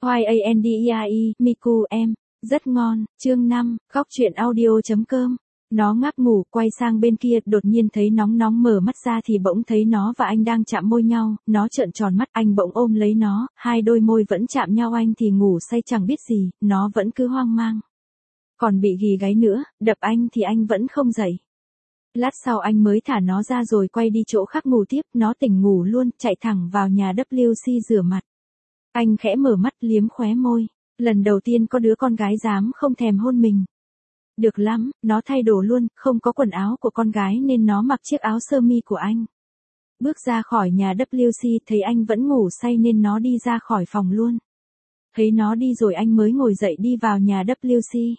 YANDERE, Miku em, rất ngon, chương 5, góc truyện audio.com. Nó ngáp ngủ, quay sang bên kia, đột nhiên thấy nóng nóng mở mắt ra thì bỗng thấy nó và anh đang chạm môi nhau, nó trợn tròn mắt, anh bỗng ôm lấy nó, hai đôi môi vẫn chạm nhau, anh thì ngủ say chẳng biết gì, nó vẫn cứ hoang mang. Còn bị ghì gáy nữa, đập anh thì anh vẫn không dậy. Lát sau anh mới thả nó ra rồi quay đi chỗ khác ngủ tiếp, nó tỉnh ngủ luôn, chạy thẳng vào nhà WC rửa mặt. Anh khẽ mở mắt liếm khóe môi, lần đầu tiên có đứa con gái dám không thèm hôn mình. Được lắm, nó thay đồ luôn, không có quần áo của con gái nên nó mặc chiếc áo sơ mi của anh. Bước ra khỏi nhà WC thấy anh vẫn ngủ say nên nó đi ra khỏi phòng luôn. Thấy nó đi rồi anh mới ngồi dậy đi vào nhà WC.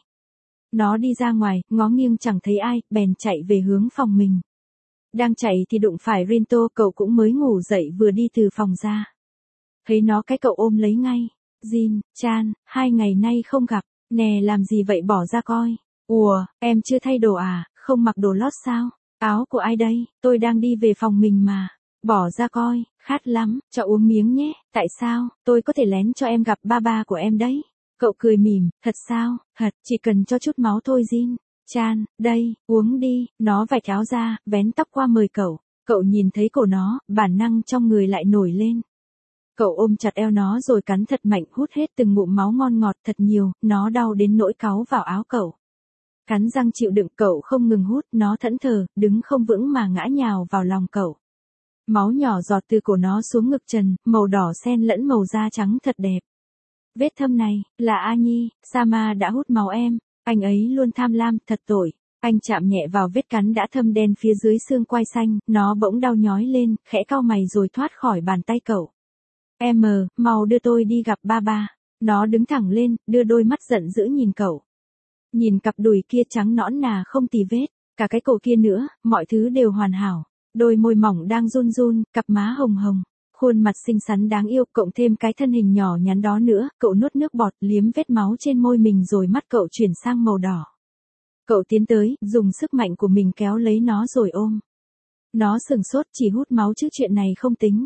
Nó đi ra ngoài, ngó nghiêng chẳng thấy ai, bèn chạy về hướng phòng mình. Đang chạy thì đụng phải Rinto, cậu cũng mới ngủ dậy vừa đi từ phòng ra. Thấy nó cái cậu ôm lấy ngay. Jin, Chan, 2 ngày nay không gặp, nè làm gì vậy bỏ ra coi. Ủa, em chưa thay đồ à, không mặc đồ lót sao? Áo của ai đây, tôi đang đi về phòng mình mà. Bỏ ra coi, khát lắm, cho uống miếng nhé, tại sao, tôi có thể lén cho em gặp ba của em đấy. Cậu cười mỉm, thật sao, thật, chỉ cần cho chút máu thôi Jin. Chan, đây, uống đi, nó vạch áo ra, vén tóc qua mời cậu. Cậu nhìn thấy cổ nó, bản năng trong người lại nổi lên. Cậu ôm chặt eo nó rồi cắn thật mạnh, hút hết từng ngụm máu ngon ngọt thật nhiều, nó đau đến nỗi cáu vào áo cậu. Cắn răng chịu đựng, cậu không ngừng hút, nó thẫn thờ, đứng không vững mà ngã nhào vào lòng cậu. Máu nhỏ giọt từ cổ nó xuống ngực trần, màu đỏ xen lẫn màu da trắng thật đẹp. Vết thâm này, là A Nhi, Sama đã hút máu em, anh ấy luôn tham lam, thật tội. Anh chạm nhẹ vào vết cắn đã thâm đen phía dưới xương quai xanh, nó bỗng đau nhói lên, khẽ cau mày rồi thoát khỏi bàn tay cậu. Em, mau đưa tôi đi gặp ba. Nó đứng thẳng lên, đưa đôi mắt giận dữ nhìn cậu. Nhìn cặp đùi kia trắng nõn nà không tì vết, cả cái cổ kia nữa, mọi thứ đều hoàn hảo. Đôi môi mỏng đang run run, cặp má hồng hồng, khuôn mặt xinh xắn đáng yêu, cộng thêm cái thân hình nhỏ nhắn đó nữa, cậu nuốt nước bọt, liếm vết máu trên môi mình rồi mắt cậu chuyển sang màu đỏ. Cậu tiến tới, dùng sức mạnh của mình kéo lấy nó rồi ôm. Nó sừng sốt, chỉ hút máu chứ chuyện này không tính.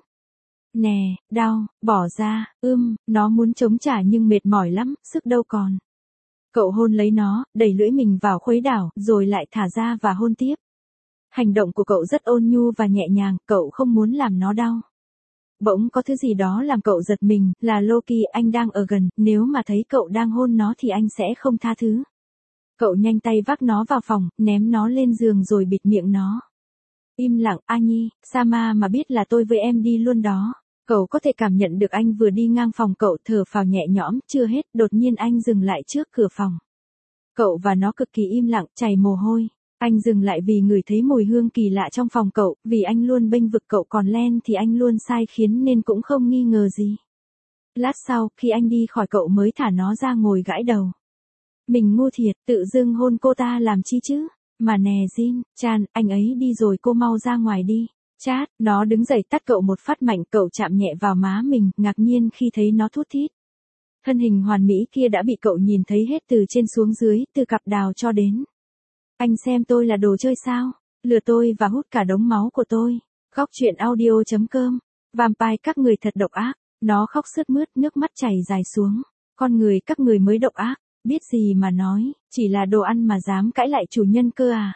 Nè, đau, bỏ ra, nó muốn chống trả nhưng mệt mỏi lắm, sức đâu còn. Cậu hôn lấy nó, đẩy lưỡi mình vào khuấy đảo, rồi lại thả ra và hôn tiếp. Hành động của cậu rất ôn nhu và nhẹ nhàng, cậu không muốn làm nó đau. Bỗng có thứ gì đó làm cậu giật mình, là Loki, anh đang ở gần, nếu mà thấy cậu đang hôn nó thì anh sẽ không tha thứ. Cậu nhanh tay vác nó vào phòng, ném nó lên giường rồi bịt miệng nó. Im lặng, A Nhi, Sama mà biết là tôi với em đi luôn đó. Cậu có thể cảm nhận được anh vừa đi ngang phòng, cậu thở phào nhẹ nhõm, chưa hết, đột nhiên anh dừng lại trước cửa phòng. Cậu và nó cực kỳ im lặng, chảy mồ hôi. Anh dừng lại vì ngửi thấy mùi hương kỳ lạ trong phòng cậu, vì anh luôn bênh vực cậu còn Len thì anh luôn sai khiến nên cũng không nghi ngờ gì. Lát sau, khi anh đi khỏi cậu mới thả nó ra ngồi gãi đầu. Mình ngu thiệt, tự dưng hôn cô ta làm chi chứ? Mà nè Jin, Chan, anh ấy đi rồi cô mau ra ngoài đi. Chát, nó đứng dậy tát cậu một phát mạnh, cậu chạm nhẹ vào má mình, ngạc nhiên khi thấy nó thút thít. Thân hình hoàn mỹ kia đã bị cậu nhìn thấy hết từ trên xuống dưới, từ cặp đào cho đến. Anh xem tôi là đồ chơi sao? Lừa tôi và hút cả đống máu của tôi. Góc truyện audio.com. Vampire các người thật độc ác. Nó khóc sướt mướt, nước mắt chảy dài xuống. Con người các người mới độc ác. Biết gì mà nói, chỉ là đồ ăn mà dám cãi lại chủ nhân cơ à?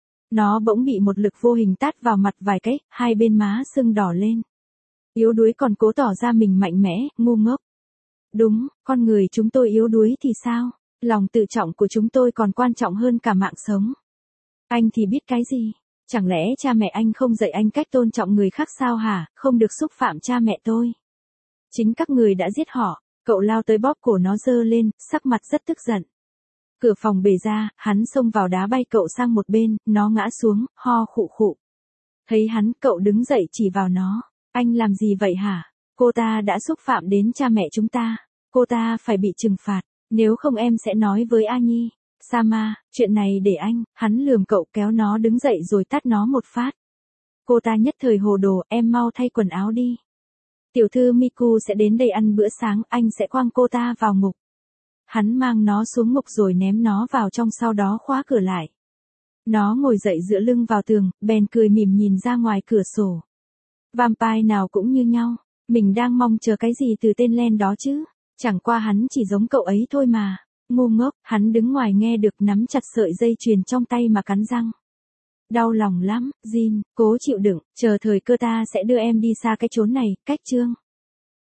Nó bỗng bị một lực vô hình tát vào mặt vài cái, hai bên má sưng đỏ lên. Yếu đuối còn cố tỏ ra mình mạnh mẽ, ngu ngốc. Đúng, con người chúng tôi yếu đuối thì sao? Lòng tự trọng của chúng tôi còn quan trọng hơn cả mạng sống. Anh thì biết cái gì? Chẳng lẽ cha mẹ anh không dạy anh cách tôn trọng người khác sao hả? Không được xúc phạm cha mẹ tôi. Chính các người đã giết họ. Cậu lao tới bóp cổ nó giơ lên, sắc mặt rất tức giận. Cửa phòng bể ra, hắn xông vào đá bay cậu sang một bên, nó ngã xuống, ho khụ khụ. Thấy hắn, cậu đứng dậy chỉ vào nó. Anh làm gì vậy hả? Cô ta đã xúc phạm đến cha mẹ chúng ta. Cô ta phải bị trừng phạt, nếu không em sẽ nói với A Nhi. Sama, chuyện này để anh, hắn lườm cậu kéo nó đứng dậy rồi tát nó một phát. Cô ta nhất thời hồ đồ, em mau thay quần áo đi. Tiểu thư Miku sẽ đến đây ăn bữa sáng, anh sẽ quăng cô ta vào ngục. Hắn mang nó xuống ngục rồi ném nó vào trong, sau đó khóa cửa lại. Nó ngồi dậy dựa lưng vào tường, bèn cười mỉm nhìn ra ngoài cửa sổ. Vampire nào cũng như nhau, mình đang mong chờ cái gì từ tên Len đó chứ? Chẳng qua hắn chỉ giống cậu ấy thôi mà. Ngu ngốc, hắn đứng ngoài nghe được nắm chặt sợi dây chuyền trong tay mà cắn răng. Đau lòng lắm, Jin, cố chịu đựng, chờ thời cơ ta sẽ đưa em đi xa cái chốn này, cách Trương.